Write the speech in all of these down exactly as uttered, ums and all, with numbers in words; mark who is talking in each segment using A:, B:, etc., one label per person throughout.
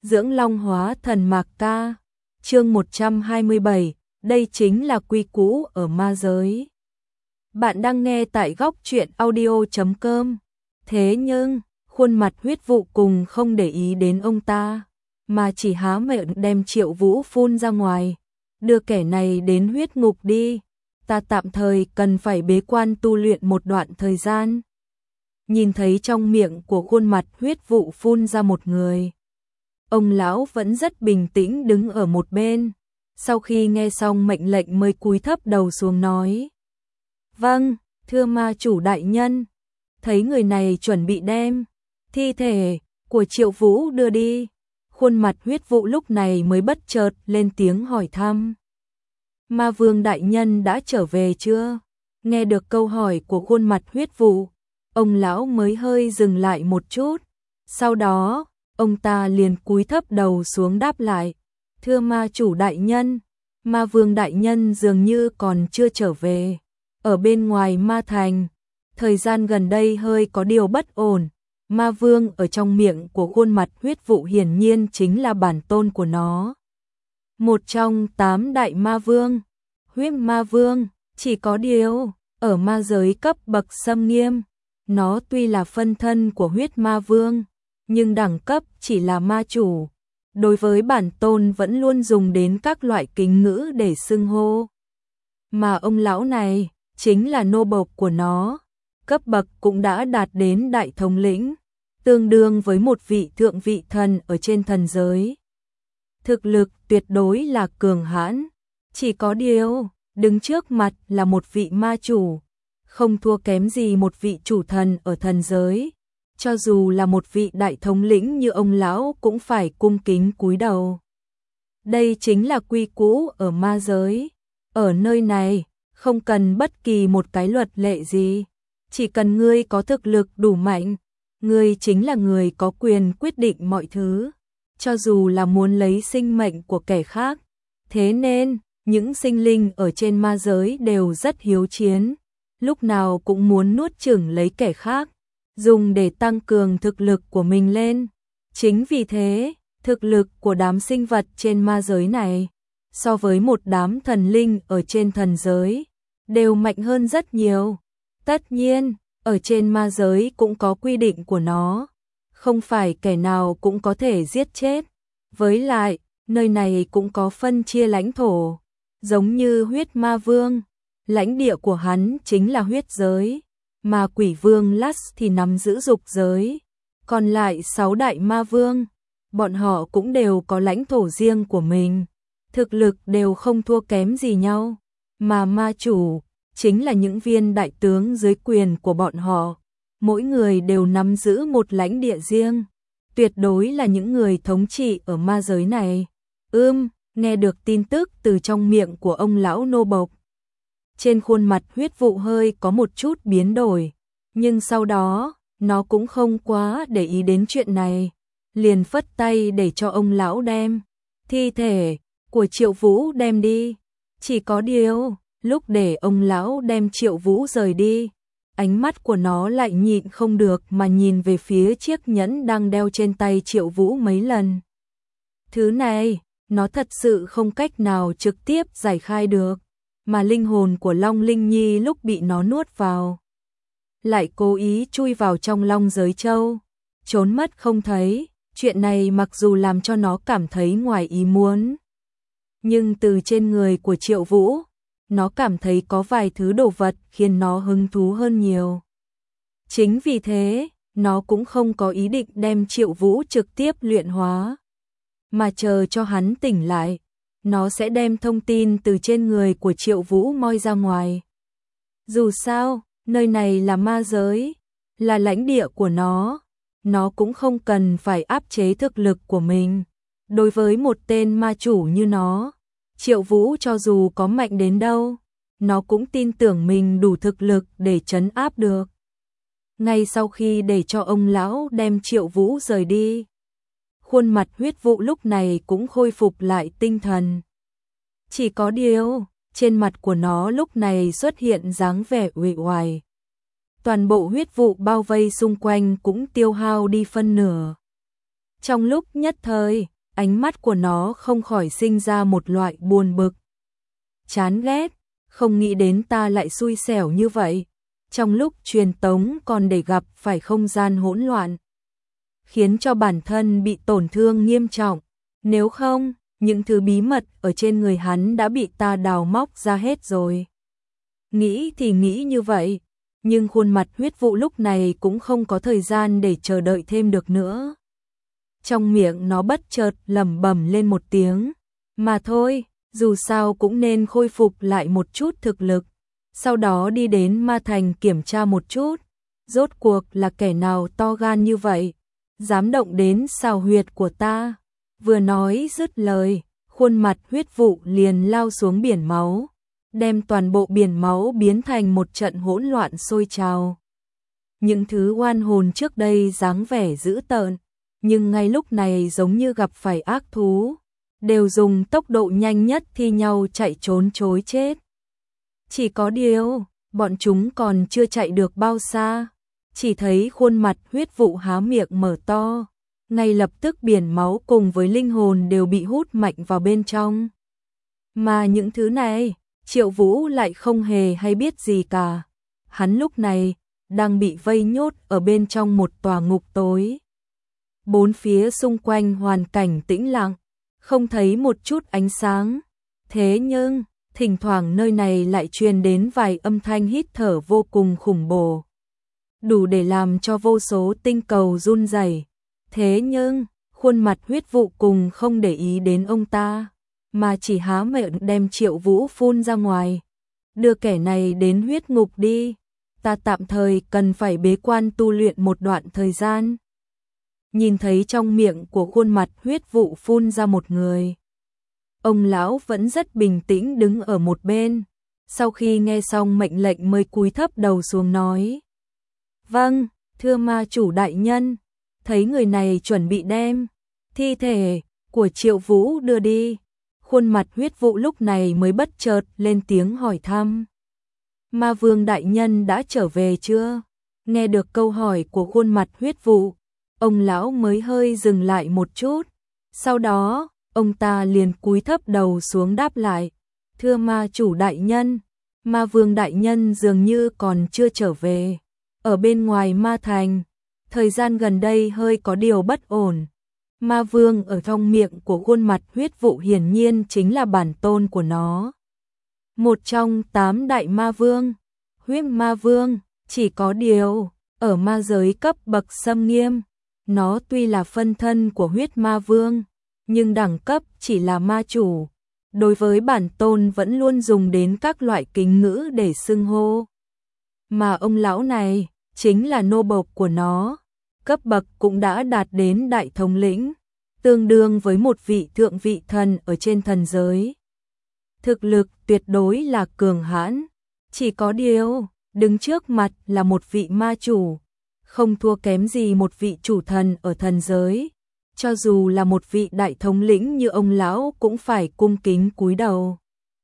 A: Dưỡng Long hóa thần Mạc Ca. Chương một trăm hai mươi bảy, đây chính là quy củ ở ma giới. Bạn đang nghe tại góc truyện audio chấm com. Thế nhưng, khuôn mặt Huyết Vụ cùng không để ý đến ông ta, mà chỉ há miệng đem Triệu Vũ phun ra ngoài. Đưa kẻ này đến huyết ngục đi, ta tạm thời cần phải bế quan tu luyện một đoạn thời gian. Nhìn thấy trong miệng của khuôn mặt Huyết Vụ phun ra một người, ông lão vẫn rất bình tĩnh đứng ở một bên. Sau khi nghe xong mệnh lệnh mới cúi thấp đầu xuống nói: "Vâng, thưa ma chủ đại nhân." Thấy người này chuẩn bị đem thi thể của Triệu Vũ đưa đi, khuôn mặt Huyết Vụ lúc này mới bất chợt lên tiếng hỏi thăm: "Ma vương đại nhân đã trở về chưa?" Nghe được câu hỏi của khuôn mặt Huyết Vụ, ông lão mới hơi dừng lại một chút. Sau đó, ông ta liền cúi thấp đầu xuống đáp lại: "Thưa ma chủ đại nhân, ma vương đại nhân dường như còn chưa trở về. Ở bên ngoài ma thành, thời gian gần đây hơi có điều bất ổn." Ma vương ở trong miệng của khuôn mặt Huyết Vụ hiển nhiên chính là bản tôn của nó, một trong tám đại ma vương, Huyết Ma Vương. Chỉ có điều, ở ma giới cấp bậc xâm nghiêm, nó tuy là phân thân của Huyết Ma Vương, nhưng đẳng cấp chỉ là ma chủ. Đối với bản tôn vẫn luôn dùng đến các loại kính ngữ để xưng hô. Mà ông lão này chính là nô bộc của nó, cấp bậc cũng đã đạt đến đại thống lĩnh, tương đương với một vị thượng vị thần ở trên thần giới. Thực lực tuyệt đối là cường hãn, chỉ có điều, đứng trước mặt là một vị ma chủ, không thua kém gì một vị chủ thần ở thần giới. Cho dù là một vị đại thống lĩnh như ông lão cũng phải cung kính cúi đầu. Đây chính là quy củ ở ma giới. Ở nơi này, không cần bất kỳ một cái luật lệ gì. Chỉ cần ngươi có thực lực đủ mạnh, ngươi chính là người có quyền quyết định mọi thứ, cho dù là muốn lấy sinh mệnh của kẻ khác. Thế nên, những sinh linh ở trên ma giới đều rất hiếu chiến, lúc nào cũng muốn nuốt chửng lấy kẻ khác, dùng để tăng cường thực lực của mình lên. Chính vì thế, thực lực của đám sinh vật trên ma giới này, so với một đám thần linh ở trên thần giới, đều mạnh hơn rất nhiều. Tất nhiên, ở trên ma giới cũng có quy định của nó, không phải kẻ nào cũng có thể giết chết. Với lại, nơi này cũng có phân chia lãnh thổ, giống như Huyết Ma Vương, lãnh địa của hắn chính là huyết giới, mà Quỷ Vương Lux thì nắm giữ dục giới. Còn lại sáu đại ma vương, bọn họ cũng đều có lãnh thổ riêng của mình, thực lực đều không thua kém gì nhau, mà ma chủ chính là những viên đại tướng dưới quyền của bọn họ, mỗi người đều nắm giữ một lãnh địa riêng, tuyệt đối là những người thống trị ở ma giới này. Ưm, nghe được tin tức từ trong miệng của ông lão nô bộc, trên khuôn mặt Huyết Vụ hơi có một chút biến đổi, nhưng sau đó, nó cũng không quá để ý đến chuyện này, liền phất tay để cho ông lão đem thi thể của Triệu Vũ đem đi. Chỉ có điều, lúc để ông lão đem Triệu Vũ rời đi, ánh mắt của nó lại nhịn không được mà nhìn về phía chiếc nhẫn đang đeo trên tay Triệu Vũ mấy lần. Thứ này, nó thật sự không cách nào trực tiếp giải khai được, mà linh hồn của Long Linh Nhi lúc bị nó nuốt vào, lại cố ý chui vào trong Long Giới Châu, trốn mất không thấy. Chuyện này mặc dù làm cho nó cảm thấy ngoài ý muốn, nhưng từ trên người của Triệu Vũ, nó cảm thấy có vài thứ đồ vật khiến nó hứng thú hơn nhiều. Chính vì thế, nó cũng không có ý định đem Triệu Vũ trực tiếp luyện hóa, mà chờ cho hắn tỉnh lại, nó sẽ đem thông tin từ trên người của Triệu Vũ moi ra ngoài. Dù sao, nơi này là ma giới, là lãnh địa của nó, nó cũng không cần phải áp chế thực lực của mình. Đối với một tên ma chủ như nó, Triệu Vũ cho dù có mạnh đến đâu, nó cũng tin tưởng mình đủ thực lực để trấn áp được. Ngay sau khi để cho ông lão đem Triệu Vũ rời đi, khuôn mặt Huyết Vụ lúc này cũng khôi phục lại tinh thần. Chỉ có điều, trên mặt của nó lúc này xuất hiện dáng vẻ uể oải. Toàn bộ huyết vụ bao vây xung quanh cũng tiêu hao đi phân nửa. Trong lúc nhất thời, ánh mắt của nó không khỏi sinh ra một loại buồn bực. Chán ghét, không nghĩ đến ta lại xui xẻo như vậy. Trong lúc truyền tống còn để gặp phải không gian hỗn loạn, khiến cho bản thân bị tổn thương nghiêm trọng. Nếu không, những thứ bí mật ở trên người hắn đã bị ta đào móc ra hết rồi. Nghĩ thì nghĩ như vậy, nhưng khuôn mặt huyết vụ lúc này cũng không có thời gian để chờ đợi thêm được nữa. Trong miệng nó bất chợt lẩm bẩm lên một tiếng, mà thôi, dù sao cũng nên khôi phục lại một chút thực lực. Sau đó đi đến Ma Thành kiểm tra một chút, rốt cuộc là kẻ nào to gan như vậy, dám động đến xào huyệt của ta. Vừa nói dứt lời, khuôn mặt huyết vụ liền lao xuống biển máu, đem toàn bộ biển máu biến thành một trận hỗn loạn sôi trào. Những thứ oan hồn trước đây dáng vẻ dữ tợn, nhưng ngay lúc này giống như gặp phải ác thú, đều dùng tốc độ nhanh nhất thi nhau chạy trốn chối chết. Chỉ có điều, bọn chúng còn chưa chạy được bao xa, chỉ thấy khuôn mặt huyết vụ há miệng mở to, ngay lập tức biển máu cùng với linh hồn đều bị hút mạnh vào bên trong. Mà những thứ này, Triệu Vũ lại không hề hay biết gì cả. Hắn lúc này đang bị vây nhốt ở bên trong một tòa ngục tối. Bốn phía xung quanh hoàn cảnh tĩnh lặng, không thấy một chút ánh sáng. Thế nhưng, thỉnh thoảng nơi này lại truyền đến vài âm thanh hít thở vô cùng khủng bố, đủ để làm cho vô số tinh cầu run rẩy. Thế nhưng, khuôn mặt huyết vụ cùng không để ý đến ông ta, mà chỉ há miệng đem Triệu Vũ phun ra ngoài. Đưa kẻ này đến huyết ngục đi, ta tạm thời cần phải bế quan tu luyện một đoạn thời gian. Nhìn thấy trong miệng của khuôn mặt huyết vụ phun ra một người, ông lão vẫn rất bình tĩnh đứng ở một bên. Sau khi nghe xong mệnh lệnh mới cúi thấp đầu xuống nói: Vâng, thưa ma chủ đại nhân. Thấy người này chuẩn bị đem thi thể của Triệu Vũ đưa đi, khuôn mặt huyết vụ lúc này mới bất chợt lên tiếng hỏi thăm: Ma vương đại nhân đã trở về chưa? Nghe được câu hỏi của khuôn mặt huyết vụ, ông lão mới hơi dừng lại một chút. Sau đó, ông ta liền cúi thấp đầu xuống đáp lại: Thưa ma chủ đại nhân, ma vương đại nhân dường như còn chưa trở về. Ở bên ngoài Ma Thành, thời gian gần đây hơi có điều bất ổn. Ma vương ở trong miệng của khuôn mặt huyết vụ hiển nhiên chính là bản tôn của nó. Một trong tám đại ma vương, huyết ma vương, chỉ có điều, ở ma giới cấp bậc xâm nghiêm, nó tuy là phân thân của huyết ma vương, nhưng đẳng cấp chỉ là ma chủ. Đối với bản tôn vẫn luôn dùng đến các loại kính ngữ để xưng hô. Mà ông lão này, chính là nô bộc của nó, cấp bậc cũng đã đạt đến đại thống lĩnh, tương đương với một vị thượng vị thần ở trên thần giới. Thực lực tuyệt đối là cường hãn, chỉ có điều, đứng trước mặt là một vị ma chủ, không thua kém gì một vị chủ thần ở thần giới. Cho dù là một vị đại thống lĩnh như ông lão cũng phải cung kính cúi đầu.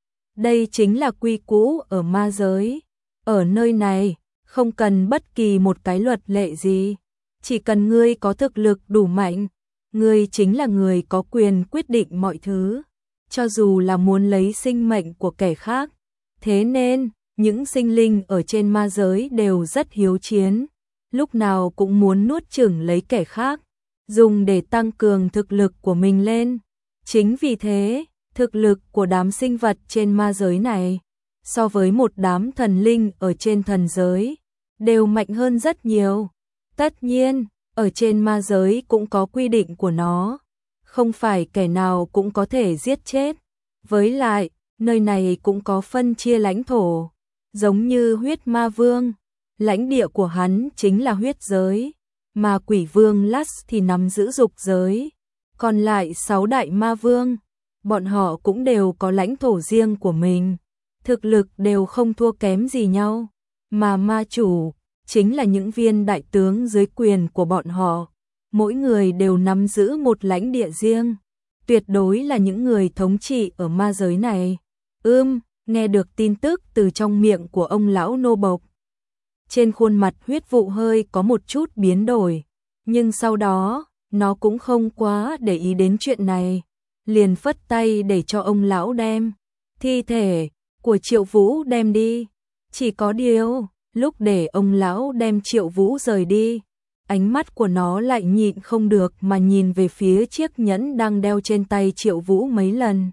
A: Đây chính là quy củ ở ma giới. Ở nơi này, không cần bất kỳ một cái luật lệ gì. Chỉ cần ngươi có thực lực đủ mạnh, ngươi chính là người có quyền quyết định mọi thứ. Cho dù là muốn lấy sinh mệnh của kẻ khác. Thế nên, những sinh linh ở trên ma giới đều rất hiếu chiến. Lúc nào cũng muốn nuốt chửng lấy kẻ khác, dùng để tăng cường thực lực của mình lên. Chính vì thế, thực lực của đám sinh vật trên ma giới này, so với một đám thần linh ở trên thần giới, đều mạnh hơn rất nhiều. Tất nhiên, ở trên ma giới cũng có quy định của nó, không phải kẻ nào cũng có thể giết chết. Với lại, nơi này cũng có phân chia lãnh thổ, giống như huyết ma vương, lãnh địa của hắn chính là huyết giới. Mà quỷ vương Last thì nắm giữ dục giới. Còn lại sáu đại ma vương, bọn họ cũng đều có lãnh thổ riêng của mình. Thực lực đều không thua kém gì nhau. Mà ma chủ, chính là những viên đại tướng dưới quyền của bọn họ. Mỗi người đều nắm giữ một lãnh địa riêng. Tuyệt đối là những người thống trị ở ma giới này. Ưm, nghe được tin tức từ trong miệng của ông lão nô bộc. Trên khuôn mặt huyết vụ hơi có một chút biến đổi, nhưng sau đó, nó cũng không quá để ý đến chuyện này, liền phất tay để cho ông lão đem thi thể của Triệu Vũ đem đi. Chỉ có điều, lúc để ông lão đem Triệu Vũ rời đi, ánh mắt của nó lại nhịn không được mà nhìn về phía chiếc nhẫn đang đeo trên tay Triệu Vũ mấy lần.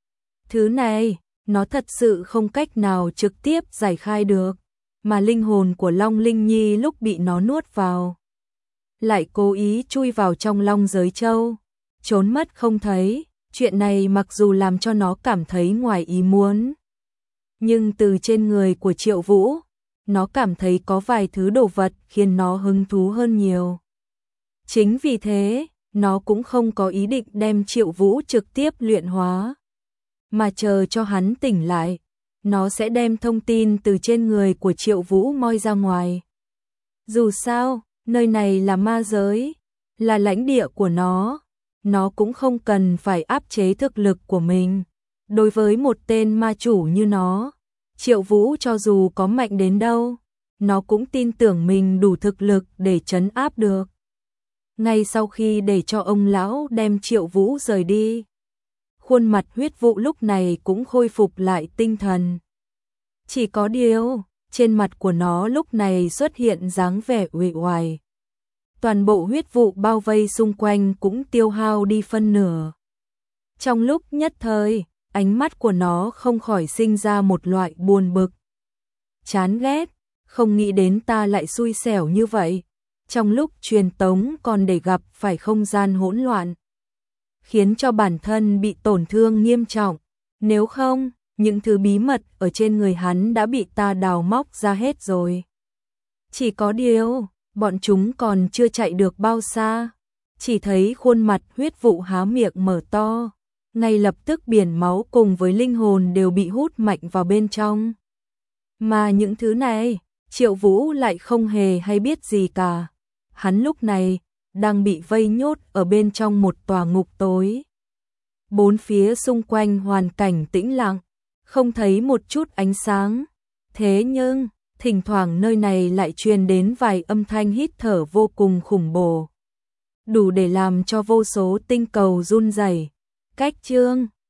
A: Thứ này, nó thật sự không cách nào trực tiếp giải khai được, mà linh hồn của Long Linh Nhi lúc bị nó nuốt vào, lại cố ý chui vào trong long giới châu, trốn mất không thấy. Chuyện này mặc dù làm cho nó cảm thấy ngoài ý muốn, nhưng từ trên người của Triệu Vũ, nó cảm thấy có vài thứ đồ vật khiến nó hứng thú hơn nhiều. Chính vì thế, nó cũng không có ý định đem Triệu Vũ trực tiếp luyện hóa, mà chờ cho hắn tỉnh lại, nó sẽ đem thông tin từ trên người của Triệu Vũ moi ra ngoài. Dù sao, nơi này là ma giới, là lãnh địa của nó, nó cũng không cần phải áp chế thực lực của mình. Đối với một tên ma chủ như nó, Triệu Vũ cho dù có mạnh đến đâu, nó cũng tin tưởng mình đủ thực lực để trấn áp được. Ngay sau khi để cho ông lão đem Triệu Vũ rời đi, khuôn mặt Huyết Vụ lúc này cũng khôi phục lại tinh thần. Chỉ có điều, trên mặt của nó lúc này xuất hiện dáng vẻ uể oải. Toàn bộ huyết vụ bao vây xung quanh cũng tiêu hao đi phân nửa. Trong lúc nhất thời, ánh mắt của nó không khỏi sinh ra một loại buồn bực. Chán ghét, không nghĩ đến ta lại xui xẻo như vậy. Trong lúc truyền tống còn để gặp phải không gian hỗn loạn, khiến cho bản thân bị tổn thương nghiêm trọng. Nếu không, những thứ bí mật ở trên người hắn đã bị ta đào móc ra hết rồi. Chỉ có điều, bọn chúng còn chưa chạy được bao xa, chỉ thấy khuôn mặt huyết vụ há miệng mở to, ngay lập tức biển máu cùng với linh hồn đều bị hút mạnh vào bên trong. Mà những thứ này, Triệu Vũ lại không hề hay biết gì cả. Hắn lúc này đang bị vây nhốt ở bên trong một tòa ngục tối. Bốn phía xung quanh hoàn cảnh tĩnh lặng, không thấy một chút ánh sáng. Thế nhưng, thỉnh thoảng nơi này lại truyền đến vài âm thanh hít thở vô cùng khủng bố, đủ để làm cho vô số tinh cầu run rẩy. Cách chương